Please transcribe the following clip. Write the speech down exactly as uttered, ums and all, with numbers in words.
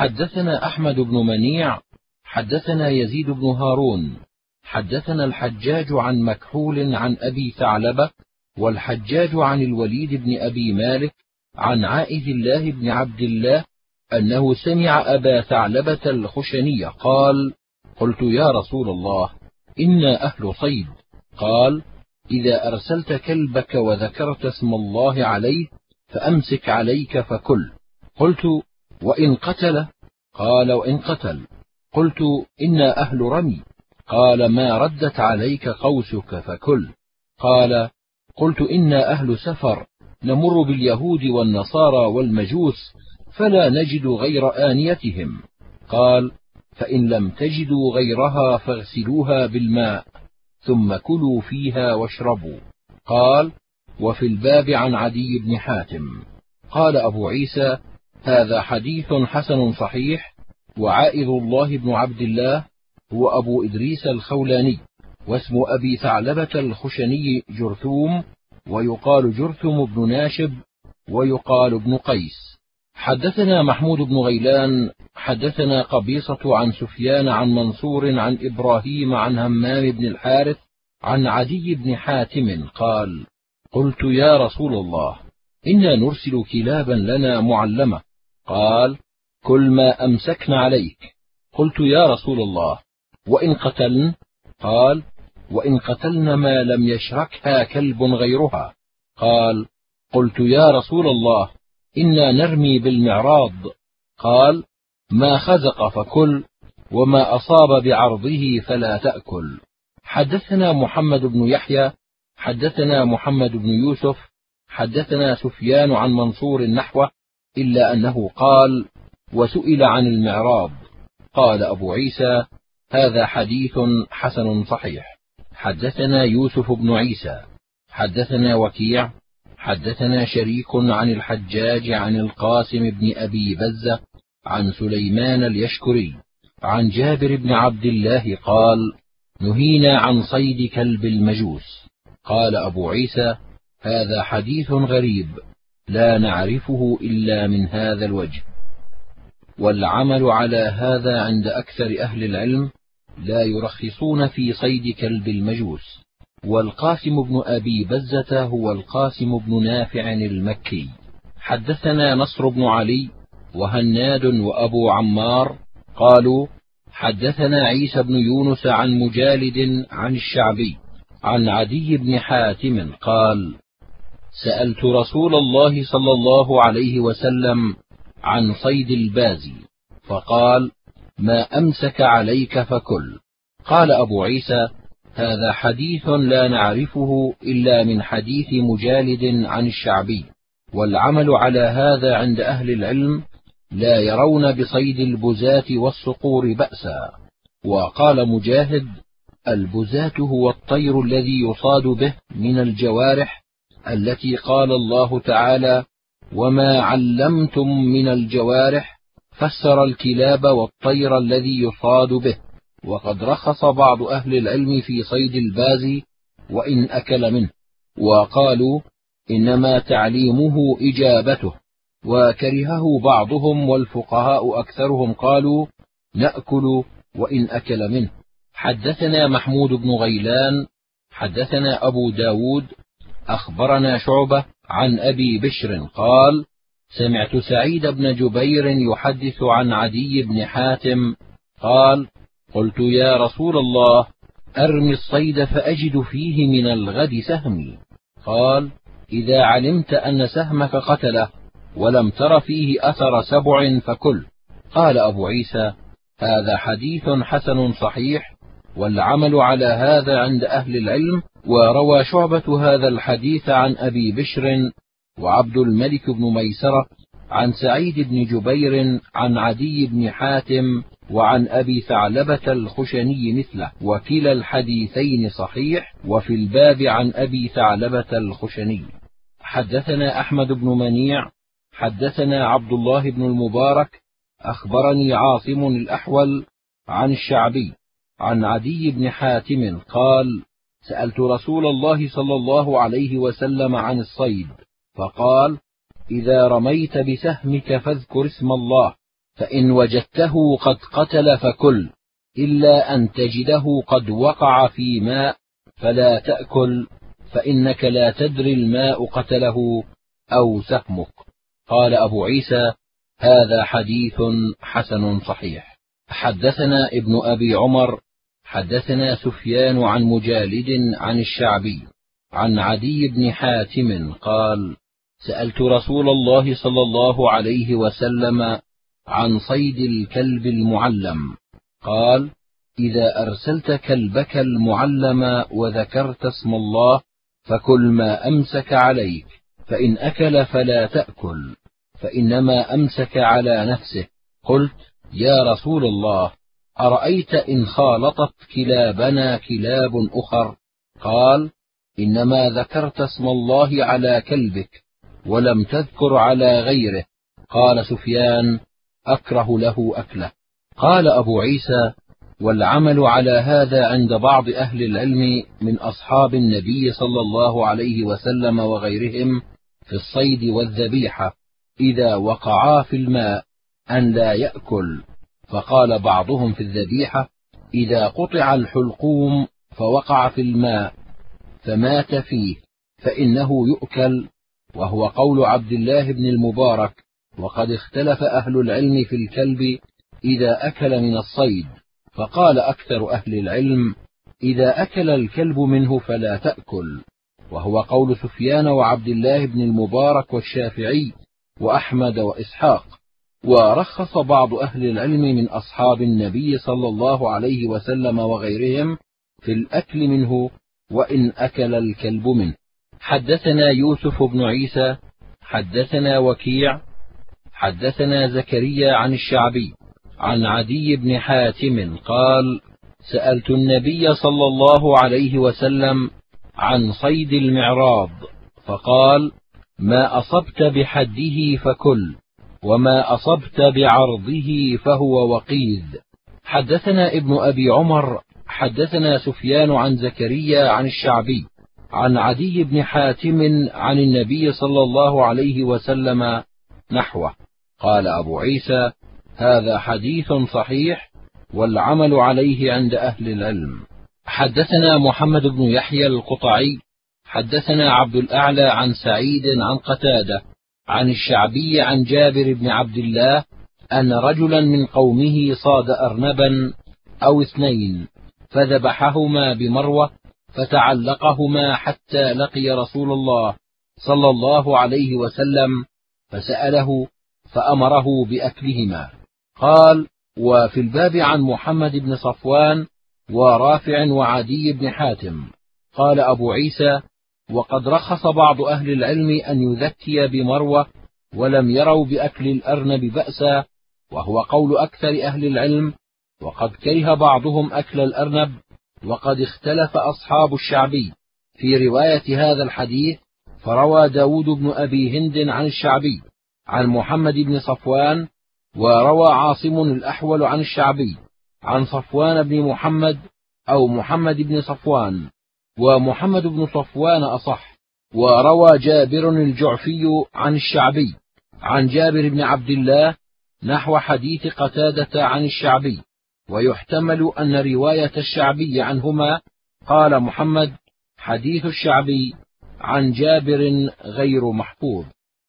حدثنا أحمد بن منيع حدثنا يزيد بن هارون حدثنا الحجاج عن مكحول عن أبي ثعلبة، والحجاج عن الوليد بن أبي مالك عن عائذ الله بن عبد الله أنه سمع أبا ثعلبة الخشني قال: قلت يا رسول الله، إنا أهل صيد. قال: إذا أرسلت كلبك وذكرت اسم الله عليه فأمسك عليك فكل. قلت: وإن قتل؟ قال: وإن قتل. قلت: إنا أهل رمي. قال: ما ردت عليك قوسك فكل. قال: قلت: إنا أهل سفر نمر باليهود والنصارى والمجوس فلا نجد غير آنيتهم. قال: فإن لم تجدوا غيرها فاغسلوها بالماء ثم كلوا فيها واشربوا. قال: وفي الباب عن عدي بن حاتم. قال أبو عيسى: هذا حديث حسن صحيح. وعائذ الله بن عبد الله هو أبو إدريس الخولاني، واسم أبي ثعلبة الخشني جرثوم، ويقال جرثم بن ناشب، ويقال ابن قيس. حدثنا محمود بن غيلان حدثنا قبيصة عن سفيان عن منصور عن إبراهيم عن همام بن الحارث عن عدي بن حاتم قال: قلت يا رسول الله، إنا نرسل كلابا لنا معلمة. قال: كل ما أمسكن عليك. قلت يا رسول الله، وإن قتلن؟ قال: وإن قتلن ما لم يشركها كلب غيرها. قال: قلت يا رسول الله، إنا نرمي بالمعراض. قال: ما خزق فكل، وما أصاب بعرضه فلا تأكل. حدثنا محمد بن يحيى حدثنا محمد بن يوسف حدثنا سفيان عن منصور نحوه، إلا أنه قال: وسئل عن المعراض. قال أبو عيسى: هذا حديث حسن صحيح. حدثنا يوسف بن عيسى حدثنا وكيع حدثنا شريك عن الحجاج عن القاسم بن أبي بزة عن سليمان اليشكري عن جابر بن عبد الله قال: نهينا عن صيد كلب المجوس. قال أبو عيسى: هذا حديث غريب لا نعرفه إلا من هذا الوجه. والعمل على هذا عند أكثر أهل العلم، لا يرخصون في صيد كلب المجوس. والقاسم بن أبي بزة هو القاسم بن نافع المكي. حدثنا نصر بن علي وهناد وأبو عمار قالوا: حدثنا عيسى بن يونس عن مجالد عن الشعبي عن عدي بن حاتم قال: سألت رسول الله صلى الله عليه وسلم عن صيد البازي، فقال: ما أمسك عليك فكل. قال أبو عيسى: هذا حديث لا نعرفه إلا من حديث مجالد عن الشعبي. والعمل على هذا عند أهل العلم، لا يرون بصيد البزاة والصقور بأسا. وقال مجاهد: البزاة هو الطير الذي يصاد به من الجوارح التي قال الله تعالى: وما علمتم من الجوارح، فسر الكلاب والطير الذي يصاد به. وقد رخص بعض أهل العلم في صيد البازي وإن أكل منه، وقالوا: إنما تعليمه إجابته. وكرهه بعضهم، والفقهاء أكثرهم قالوا: نأكل وإن أكل منه. حدثنا محمود بن غيلان حدثنا أبو داود أخبرنا شعبة عن أبي بشر قال: سمعت سعيد بن جبير يحدث عن عدي بن حاتم قال: قلت يا رسول الله، أرمي الصيد فأجد فيه من الغد سهمي. قال: إذا علمت أن سهمك قتله ولم تر فيه أثر سبع فكل. قال أبو عيسى: هذا حديث حسن صحيح، والعمل على هذا عند أهل العلم. وروى شعبة هذا الحديث عن أبي بشر وعبد الملك بن ميسرة عن سعيد بن جبير عن عدي بن حاتم وعن أبي ثعلبة الخشني مثله، وكلا الحديثين صحيح. وفي الباب عن أبي ثعلبة الخشني. حدثنا أحمد بن منيع حدثنا عبد الله بن المبارك أخبرني عاصم الأحول عن الشعبي عن عدي بن حاتم قال: سألت رسول الله صلى الله عليه وسلم عن الصيد، فقال: إذا رميت بسهمك فاذكر اسم الله، فإن وجدته قد قتل فكل، إلا أن تجده قد وقع في ماء فلا تأكل، فإنك لا تدري الماء قتله أو سهمك. قال أبو عيسى: هذا حديث حسن صحيح. حدثنا ابن أبي عمر حدثنا سفيان عن مجالد عن الشعبي عن عدي بن حاتم قال: سألت رسول الله صلى الله عليه وسلم عن صيد الكلب المعلم، قال: إذا أرسلت كلبك المعلم وذكرت اسم الله فكل ما أمسك عليك، فإن أكل فلا تأكل، فإنما أمسك على نفسه. قلت: يا رسول الله، أرأيت إن خالطت كلابنا كلاب أخر؟ قال: إنما ذكرت اسم الله على كلبك ولم تذكر على غيره. قال سفيان: أكره له أكله. قال أبو عيسى: والعمل على هذا عند بعض أهل العلم من أصحاب النبي صلى الله عليه وسلم وغيرهم في الصيد والذبيحة إذا وقعا في الماء أن لا يأكل. فقال بعضهم في الذبيحة: إذا قطع الحلقوم فوقع في الماء فمات فيه فإنه يؤكل، وهو قول عبد الله بن المبارك. وقد اختلف أهل العلم في الكلب إذا أكل من الصيد، فقال أكثر أهل العلم: إذا أكل الكلب منه فلا تأكل، وهو قول سفيان وعبد الله بن المبارك والشافعي وأحمد وإسحاق. ورخص بعض أهل العلم من أصحاب النبي صلى الله عليه وسلم وغيرهم في الأكل منه وإن أكل الكلب منه. حدثنا يوسف بن عيسى حدثنا وكيع حدثنا زكريا عن الشعبي عن عدي بن حاتم قال: سألت النبي صلى الله عليه وسلم عن صيد المعراض، فقال: ما أصبت بحده فكل، وما أصبت بعرضه فهو وقيذ. حدثنا ابن أبي عمر حدثنا سفيان عن زكريا عن الشعبي عن عدي بن حاتم عن النبي صلى الله عليه وسلم نحوه. قال أبو عيسى: هذا حديث صحيح، والعمل عليه عند أهل العلم. حدثنا محمد بن يحيى القطعي حدثنا عبد الأعلى عن سعيد عن قتادة عن الشعبي عن جابر بن عبد الله أن رجلا من قومه صاد أرنبا أو اثنين فذبحهما بمروة فتعلقهما حتى لقي رسول الله صلى الله عليه وسلم فسأله فأمره بأكلهما. قال: وفي الباب عن محمد بن صفوان ورافع وعدي بن حاتم. قال أبو عيسى: وقد رخص بعض أهل العلم أن يذكي بمروة ولم يروا بأكل الأرنب بأسا، وهو قول أكثر أهل العلم، وقد كره بعضهم أكل الأرنب. وقد اختلف أصحاب الشعبي في رواية هذا الحديث، فروى داود بن أبي هند عن الشعبي عن محمد بن صفوان، وروى عاصم الأحول عن الشعبي عن صفوان بن محمد أو محمد بن صفوان، ومحمد بن صفوان أصح. وروى جابر الجعفي عن الشعبي عن جابر بن عبد الله نحو حديث قتادة عن الشعبي، ويحتمل أن رواية الشعبي عنهما. قال محمد: حديث الشعبي عن جابر غير محفوظ.